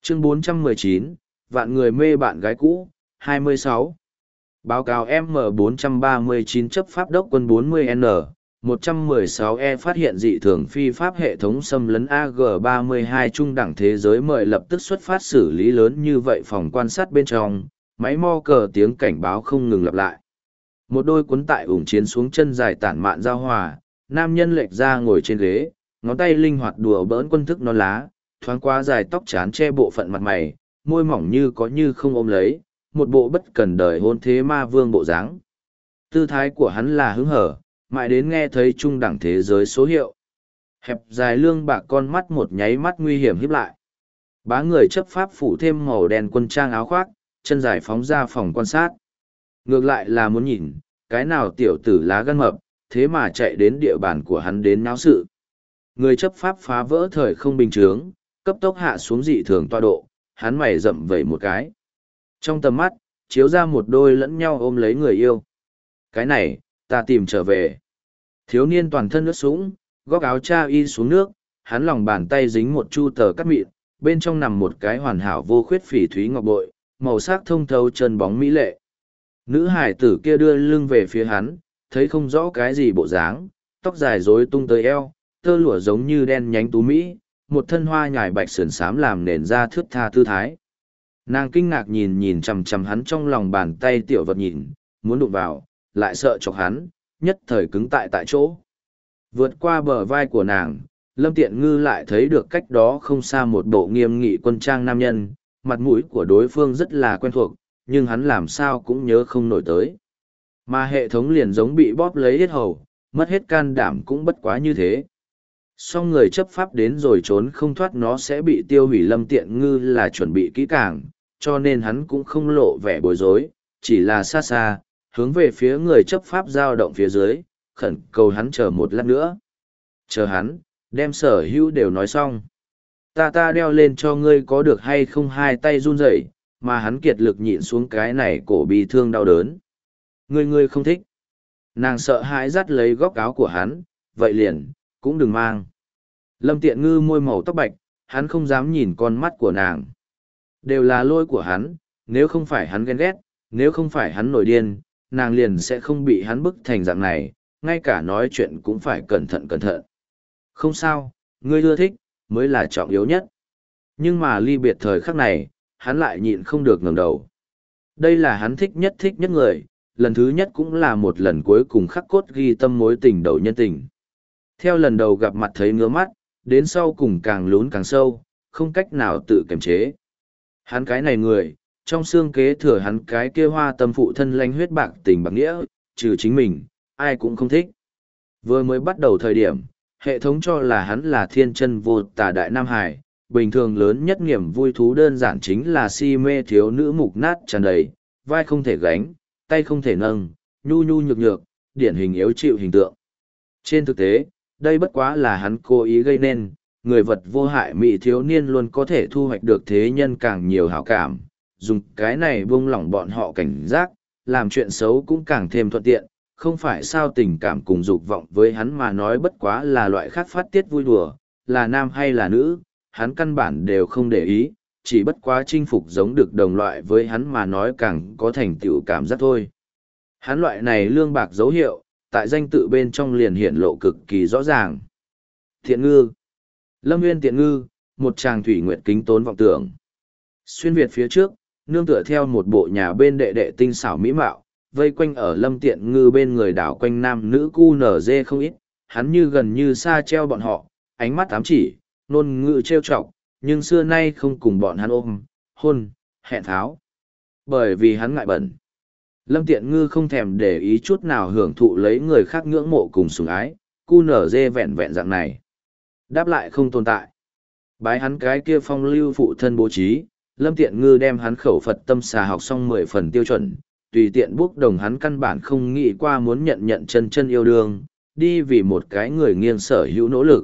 Chương 419, vạn người mê bạn gái cũ, 26. Báo cáo M439 chấp pháp đốc quân 40N, 116E phát hiện dị thường phi pháp hệ thống xâm lấn AG32 trung đẳng thế giới mời lập tức xuất phát xử lý lớn như vậy phòng quan sát bên trong, máy mo cờ tiếng cảnh báo không ngừng lặp lại. Một đôi cuốn tại ủng chiến xuống chân dài tản mạn giao hòa, nam nhân lệch ra ngồi trên ghế, ngón tay linh hoạt đùa bỡn quân thức non lá, thoáng qua dài tóc chán che bộ phận mặt mày, môi mỏng như có như không ôm lấy, một bộ bất cần đời hôn thế ma vương bộ dáng. Tư thái của hắn là hứng hở, mãi đến nghe thấy trung đẳng thế giới số hiệu. Hẹp dài lương bạc con mắt một nháy mắt nguy hiểm híp lại. Bá người chấp pháp phủ thêm màu đen quân trang áo khoác, chân dài phóng ra phòng quan sát. Ngược lại là muốn nhìn, cái nào tiểu tử lá gan mập, thế mà chạy đến địa bàn của hắn đến náo sự. Người chấp pháp phá vỡ thời không bình thường, cấp tốc hạ xuống dị thường tọa độ, hắn mày rậm vẩy một cái. Trong tầm mắt, chiếu ra một đôi lẫn nhau ôm lấy người yêu. Cái này, ta tìm trở về. Thiếu niên toàn thân ướt sũng, góc áo cha y xuống nước, hắn lòng bàn tay dính một chu tờ cắt mịn, bên trong nằm một cái hoàn hảo vô khuyết phỉ thúy ngọc bội, màu sắc thông thấu chân bóng mỹ lệ. Nữ hải tử kia đưa lưng về phía hắn, thấy không rõ cái gì bộ dáng, tóc dài rối tung tới eo, tơ lụa giống như đen nhánh tú mỹ, một thân hoa nhài bạch sườn xám làm nền ra thướt tha tư thái. Nàng kinh ngạc nhìn nhìn chằm chằm hắn trong lòng bàn tay tiểu vật nhìn, muốn đụng vào, lại sợ chọc hắn, nhất thời cứng tại chỗ. Vượt qua bờ vai của nàng, Lâm Tiện Ngư lại thấy được cách đó không xa một bộ nghiêm nghị quân trang nam nhân, mặt mũi của đối phương rất là quen thuộc, nhưng hắn làm sao cũng nhớ không nổi tới. Mà hệ thống liền giống bị bóp lấy hết hầu, mất hết can đảm cũng bất quá như thế. Song người chấp pháp đến rồi trốn không thoát nó sẽ bị tiêu hủy. Lâm Tiện Ngư là chuẩn bị kỹ càng, cho nên hắn cũng không lộ vẻ bối rối, chỉ là xa xa, hướng về phía người chấp pháp dao động phía dưới, khẩn cầu hắn chờ một lát nữa. Chờ hắn, đem sở hữu đều nói xong. Ta đeo lên cho ngươi có được hay không? Hai tay run rẩy, mà hắn kiệt lực nhịn xuống cái này cổ bị thương đau đớn. Ngươi không thích. Nàng sợ hãi dắt lấy góc áo của hắn, vậy liền, cũng đừng mang. Lâm Tiện Ngư môi màu tóc bạch, hắn không dám nhìn con mắt của nàng. Đều là lỗi của hắn, nếu không phải hắn ghen ghét, nếu không phải hắn nổi điên, nàng liền sẽ không bị hắn bức thành dạng này, ngay cả nói chuyện cũng phải cẩn thận cẩn thận. Không sao, ngươi ưa thích, mới là trọng yếu nhất. Nhưng mà ly biệt thời khắc này, hắn lại nhịn không được ngẩng đầu. Đây là hắn thích nhất người, lần thứ nhất cũng là một lần cuối cùng khắc cốt ghi tâm mối tình đầu nhân tình. Theo lần đầu gặp mặt thấy ngứa mắt, đến sau cùng càng lún càng sâu, không cách nào tự kiềm chế. Hắn cái này người, trong xương kế thừa hắn cái kia hoa tâm phụ thân lanh huyết bạc tình bạc nghĩa, trừ chính mình, ai cũng không thích. Vừa mới bắt đầu thời điểm, hệ thống cho là hắn là thiên chân vô tà đại Nam Hải, bình thường lớn nhất niềm vui thú đơn giản chính là si mê thiếu nữ mục nát tràn đầy, vai không thể gánh, tay không thể nâng, nhu nhu nhược nhược, điển hình yếu chịu hình tượng. Trên thực tế, đây bất quá là hắn cố ý gây nên, người vật vô hại mỹ thiếu niên luôn có thể thu hoạch được thế nhân càng nhiều hảo cảm, dùng cái này buông lỏng bọn họ cảnh giác, làm chuyện xấu cũng càng thêm thuận tiện, không phải sao tình cảm cùng dục vọng với hắn mà nói bất quá là loại khác phát tiết vui đùa, là nam hay là nữ, hắn căn bản đều không để ý, chỉ bất quá chinh phục giống được đồng loại với hắn mà nói càng có thành tựu cảm giác thôi. Hắn loại này lương bạc dấu hiệu, tại danh tự bên trong liền hiện lộ cực kỳ rõ ràng. Thiện ngư. Lâm Nguyên Tiện Ngư, một chàng thủy nguyệt kính tốn vọng tưởng. Xuyên Việt phía trước, nương tựa theo một bộ nhà bên đệ đệ tinh xảo mỹ mạo, vây quanh ở Lâm Tiện Ngư bên người đảo quanh nam nữ cu nở dê không ít, hắn như gần như xa treo bọn họ, ánh mắt ám chỉ, ngôn ngữ trêu chọc, nhưng xưa nay không cùng bọn hắn ôm, hôn, hẹn tháo. Bởi vì hắn ngại bẩn. Lâm Tiện Ngư không thèm để ý chút nào hưởng thụ lấy người khác ngưỡng mộ cùng sủng ái, cu nở dê vẹn vẹn dạng này. Đáp lại không tồn tại. Bái hắn cái kia phong lưu phụ thân bố trí, Lâm Tiện Ngư đem hắn khẩu Phật tâm xà học xong 10 phần tiêu chuẩn, tùy tiện bốc đồng hắn căn bản không nghĩ qua muốn nhận chân yêu đương, đi vì một cái người nghiêng sở hữu nỗ lực.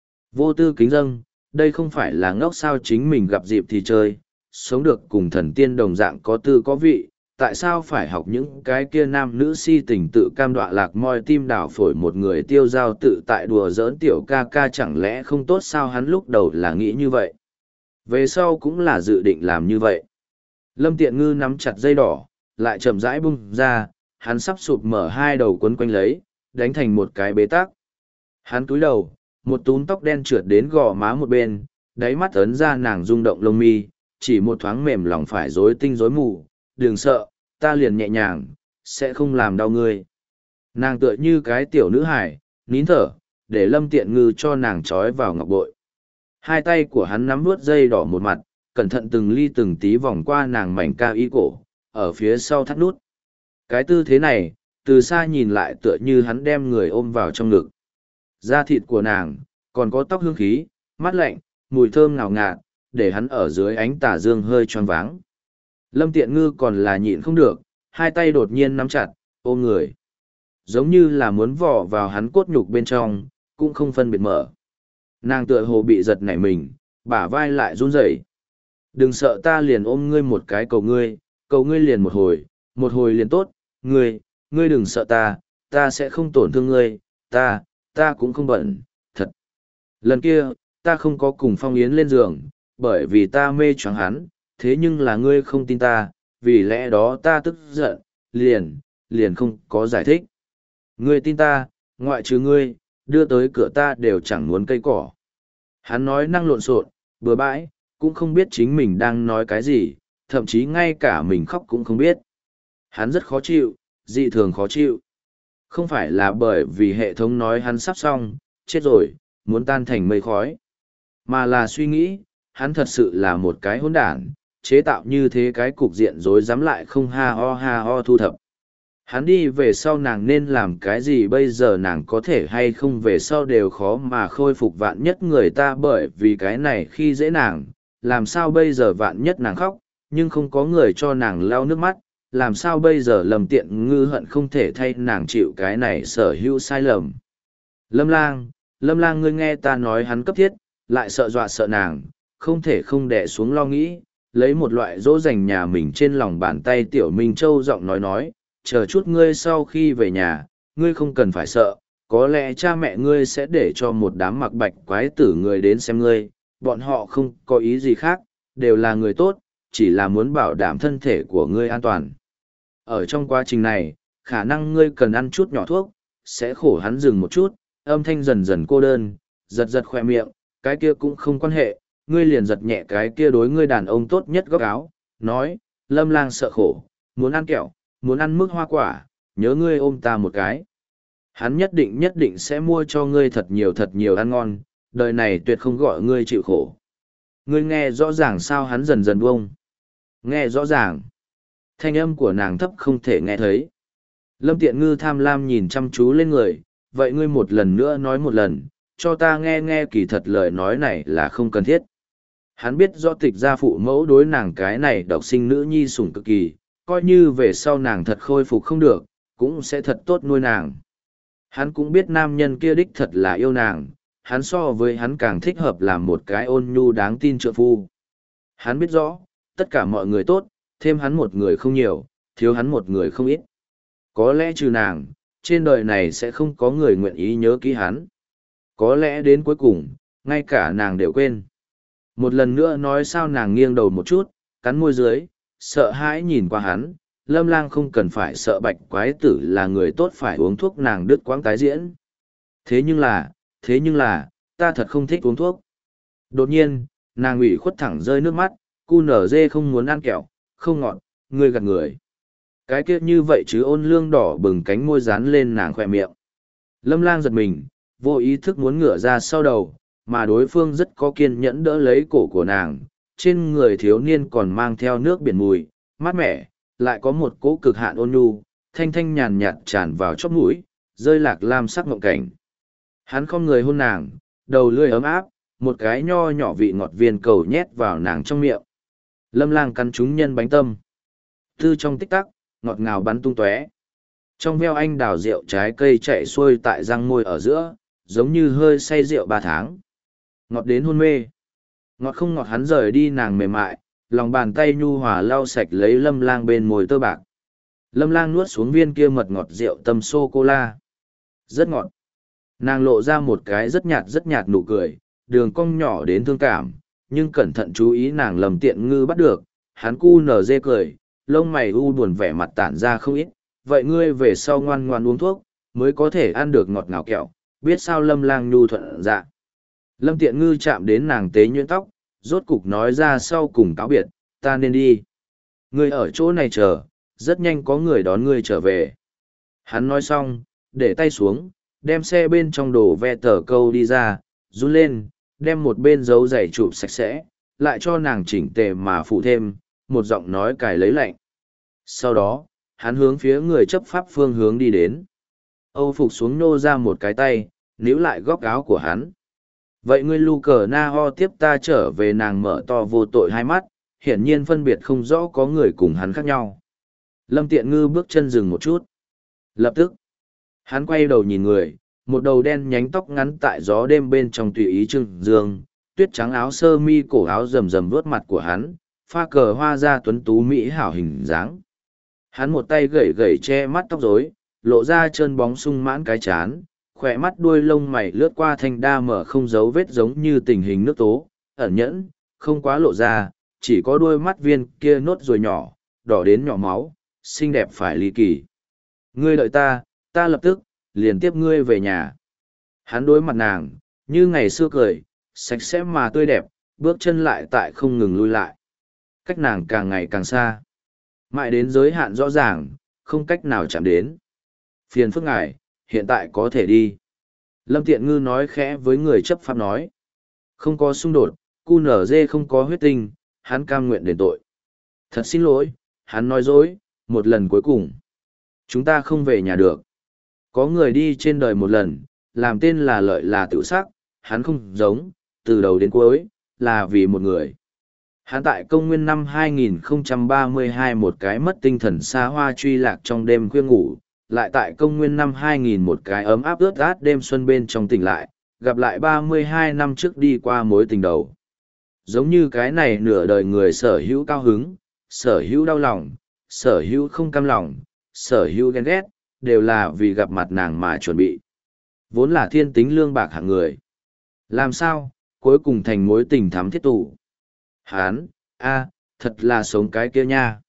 Vô tư kính dâng, đây không phải là ngốc sao chính mình gặp dịp thì chơi, sống được cùng thần tiên đồng dạng có tư có vị, tại sao phải học những cái kia nam nữ si tình tự cam đoạ lạc moi tim đảo phổi một người tiêu dao tự tại đùa giỡn tiểu ca ca chẳng lẽ không tốt sao hắn lúc đầu là nghĩ như vậy. Về sau cũng là dự định làm như vậy. Lâm Tiện Ngư nắm chặt dây đỏ, lại chậm rãi bung ra, hắn sắp sụp mở hai đầu quấn quanh lấy, đánh thành một cái bế tắc. Hắn cúi đầu, một túm tóc đen trượt đến gò má một bên, đáy mắt ấn ra nàng rung động lông mi, chỉ một thoáng mềm lòng phải rối tinh rối mù, đừng sợ, ta liền nhẹ nhàng, sẽ không làm đau ngươi. Nàng tựa như cái tiểu nữ hải, nín thở, để Lâm Tiện Ngư cho nàng trói vào ngọc bội. Hai tay của hắn nắm vuốt dây đỏ một mặt, cẩn thận từng ly từng tí vòng qua nàng mảnh cao y cổ, ở phía sau thắt nút. Cái tư thế này, từ xa nhìn lại tựa như hắn đem người ôm vào trong ngực. Da thịt của nàng, còn có tóc hương khí, mát lạnh, mùi thơm ngào ngạt, để hắn ở dưới ánh tà dương hơi choáng váng. Lâm Tiện Ngư còn là nhịn không được, hai tay đột nhiên nắm chặt, ôm người. Giống như là muốn vò vào hắn cốt nhục bên trong, cũng không phân biệt mở. Nàng tựa hồ bị giật nảy mình, bả vai lại run rẩy. Đừng sợ, ta liền ôm ngươi một cái, cầu ngươi liền một hồi liền tốt, ngươi đừng sợ ta sẽ không tổn thương ngươi, ta cũng không bận, thật. Lần kia, ta không có cùng Phong Yến lên giường, bởi vì ta mê choáng hắn, thế nhưng là ngươi không tin ta, vì lẽ đó ta tức giận, liền không có giải thích. Ngươi tin ta, ngoại trừ ngươi, đưa tới cửa ta đều chẳng muốn cây cỏ. Hắn nói năng lộn xộn, bừa bãi, cũng không biết chính mình đang nói cái gì, thậm chí ngay cả mình khóc cũng không biết. Hắn rất khó chịu, dị thường khó chịu. Không phải là bởi vì hệ thống nói hắn sắp xong, chết rồi, muốn tan thành mây khói. Mà là suy nghĩ, hắn thật sự là một cái hỗn đản, chế tạo như thế cái cục diện rối rắm lại không ha ho thu thập. Hắn đi về sau nàng nên làm cái gì bây giờ, nàng có thể hay không về sau đều khó mà khôi phục, vạn nhất người ta bởi vì cái này khi dễ nàng, làm sao bây giờ vạn nhất nàng khóc, nhưng không có người cho nàng lau nước mắt, làm sao bây giờ Lâm Tiện Ngư hận không thể thay nàng chịu cái này sở hữu sai lầm. Lâm lang ngươi nghe ta nói, hắn cấp thiết, lại sợ dọa sợ nàng, không thể không đè xuống lo nghĩ, lấy một loại dỗ dành nhà mình trên lòng bàn tay tiểu Minh Châu giọng nói, chờ chút ngươi sau khi về nhà, ngươi không cần phải sợ, có lẽ cha mẹ ngươi sẽ để cho một đám mặc bạch quái tử người đến xem ngươi, bọn họ không có ý gì khác, đều là người tốt, chỉ là muốn bảo đảm thân thể của ngươi an toàn. Ở trong quá trình này, khả năng ngươi cần ăn chút nhỏ thuốc, sẽ khổ. Hắn dừng một chút, âm thanh dần dần cô đơn, giật khoe miệng, cái kia cũng không quan hệ, ngươi liền giật nhẹ cái kia đối ngươi đàn ông tốt nhất góc áo, nói, Lâm lang sợ khổ, muốn ăn kẹo, muốn ăn mức hoa quả, nhớ ngươi ôm ta một cái. Hắn nhất định sẽ mua cho ngươi thật nhiều ăn ngon, đời này tuyệt không gọi ngươi chịu khổ. Ngươi nghe rõ ràng sao? Hắn dần dần buông. Nghe rõ ràng. Thanh âm của nàng thấp không thể nghe thấy. Lâm Tiện Ngư tham lam nhìn chăm chú lên người, vậy ngươi một lần nữa nói một lần, cho ta nghe, kỳ thật lời nói này là không cần thiết. Hắn biết rõ tịch gia phụ mẫu đối nàng cái này độc sinh nữ nhi sủng cực kỳ, coi như về sau nàng thật khôi phục không được, cũng sẽ thật tốt nuôi nàng. Hắn cũng biết nam nhân kia đích thật là yêu nàng, hắn so với hắn càng thích hợp làm một cái ôn nhu đáng tin trượng phu. Hắn biết rõ, tất cả mọi người tốt, thêm hắn một người không nhiều, thiếu hắn một người không ít. Có lẽ trừ nàng, trên đời này sẽ không có người nguyện ý nhớ kỹ hắn. Có lẽ đến cuối cùng, ngay cả nàng đều quên. Một lần nữa nói sao? Nàng nghiêng đầu một chút, cắn môi dưới, sợ hãi nhìn qua hắn. Lâm lang không cần phải sợ, bạch quái tử là người tốt, phải uống thuốc. Nàng đứt quãng tái diễn. Thế nhưng là, ta thật không thích uống thuốc. Đột nhiên, nàng ủy khuất thẳng rơi nước mắt, cu nở dê không muốn ăn kẹo, không ngọt, ngươi gạt người. Cái kia như vậy chứ? Ôn lương đỏ bừng cánh môi dán lên nàng khỏe miệng. Lâm lang giật mình, vô ý thức muốn ngửa ra sau đầu, mà đối phương rất có kiên nhẫn đỡ lấy cổ của nàng. Trên người thiếu niên còn mang theo nước biển mùi, mát mẻ, lại có một cỗ cực hạn ôn nhu, thanh thanh nhàn nhạt tràn vào chóp mũi, rơi lạc lam sắc mộng cảnh. Hắn không người hôn nàng, đầu lưỡi ấm áp, một cái nho nhỏ vị ngọt viên cầu nhét vào nàng trong miệng. Lâm lang cắn trúng nhân bánh tâm. Tư trong tích tắc, ngọt ngào bắn tung tóe. Trong veo anh đào rượu trái cây chạy xuôi tại răng môi ở giữa, giống như hơi say rượu 3 tháng. Ngọt đến hôn mê. Ngọt không ngọt? Hắn rời đi nàng mềm mại, lòng bàn tay nhu hòa lau sạch lấy lâm lang bên môi tơ bạc. Lâm lang nuốt xuống viên kia mật ngọt rượu tâm sô-cô-la. Rất ngọt. Nàng lộ ra một cái rất nhạt nụ cười, đường cong nhỏ đến thương cảm, nhưng cẩn thận chú ý nàng Lâm Tiện Ngư bắt được, hắn cu nở dê cười, lông mày u buồn vẻ mặt tản ra không ít, vậy ngươi về sau ngoan ngoan uống thuốc, mới có thể ăn được ngọt ngào kẹo, biết sao Lâm Lang nhu thuận dạ. Lâm Tiện Ngư chạm đến nàng tế nhuyễn tóc, rốt cục nói ra sau cùng cáo biệt, ta nên đi. Ngươi ở chỗ này chờ, rất nhanh có người đón ngươi trở về. Hắn nói xong, để tay xuống, đem xe bên trong đồ ve tờ câu đi ra, run lên, đem một bên dấu giày chụp sạch sẽ, lại cho nàng chỉnh tề mà phụ thêm, một giọng nói cài lấy lạnh. Sau đó, hắn hướng phía người chấp pháp phương hướng đi đến. Âu Phục xuống nô ra một cái tay, níu lại góc áo của hắn. Vậy ngươi lu cờ na ho tiếp ta trở về, nàng mở to vô tội hai mắt, hiển nhiên phân biệt không rõ có người cùng hắn khác nhau. Lâm Tiện Ngư bước chân dừng một chút. Lập tức, hắn quay đầu nhìn người, một đầu đen nhánh tóc ngắn tại gió đêm bên trong tùy ý trưng dương, tuyết trắng áo sơ mi cổ áo rầm rầm vuốt mặt của hắn, pha cờ hoa ra tuấn tú mỹ hảo hình dáng. Hắn một tay gẩy gẩy che mắt tóc rối, lộ ra chân bóng sung mãn cái chán, khỏe mắt đuôi lông mày lướt qua thanh đa mở không dấu vết giống như tình hình nước tố, ẩn nhẫn, không quá lộ ra, chỉ có đuôi mắt viên kia nốt ruồi nhỏ, đỏ đến nhỏ máu, xinh đẹp phải ly kỳ. Ngươi đợi ta, ta lập tức, liền tiếp ngươi về nhà. Hắn đối mặt nàng, như ngày xưa cười, sạch sẽ mà tươi đẹp, bước chân lại tại không ngừng lui lại. Cách nàng càng ngày càng xa. Mãi đến giới hạn rõ ràng, không cách nào chạm đến. Phiền phức ngài, hiện tại có thể đi. Lâm Tiện Ngư nói khẽ với người chấp pháp nói. Không có xung đột, cu nở dê không có huyết tinh, hắn cam nguyện đền tội. Thật xin lỗi, hắn nói dối, một lần cuối cùng. Chúng ta không về nhà được. Có người đi trên đời một lần, làm tên là lợi là tự sắc, hắn không giống, từ đầu đến cuối, là vì một người. Hắn tại công nguyên năm 2032 một cái mất tinh thần xa hoa truy lạc trong đêm khuya ngủ, lại tại công nguyên năm 2000 một cái ấm áp ướt át đêm xuân bên trong tỉnh lại, gặp lại 32 năm trước đi qua mối tình đầu. Giống như cái này nửa đời người sở hữu cao hứng, sở hữu đau lòng, sở hữu không cam lòng, sở hữu ghen ghét, đều là vì gặp mặt nàng mà chuẩn bị. Vốn là thiên tính lương bạc hạng người. Làm sao, cuối cùng thành mối tình thắm thiết tụ. Hán, thật là sống cái kia nha.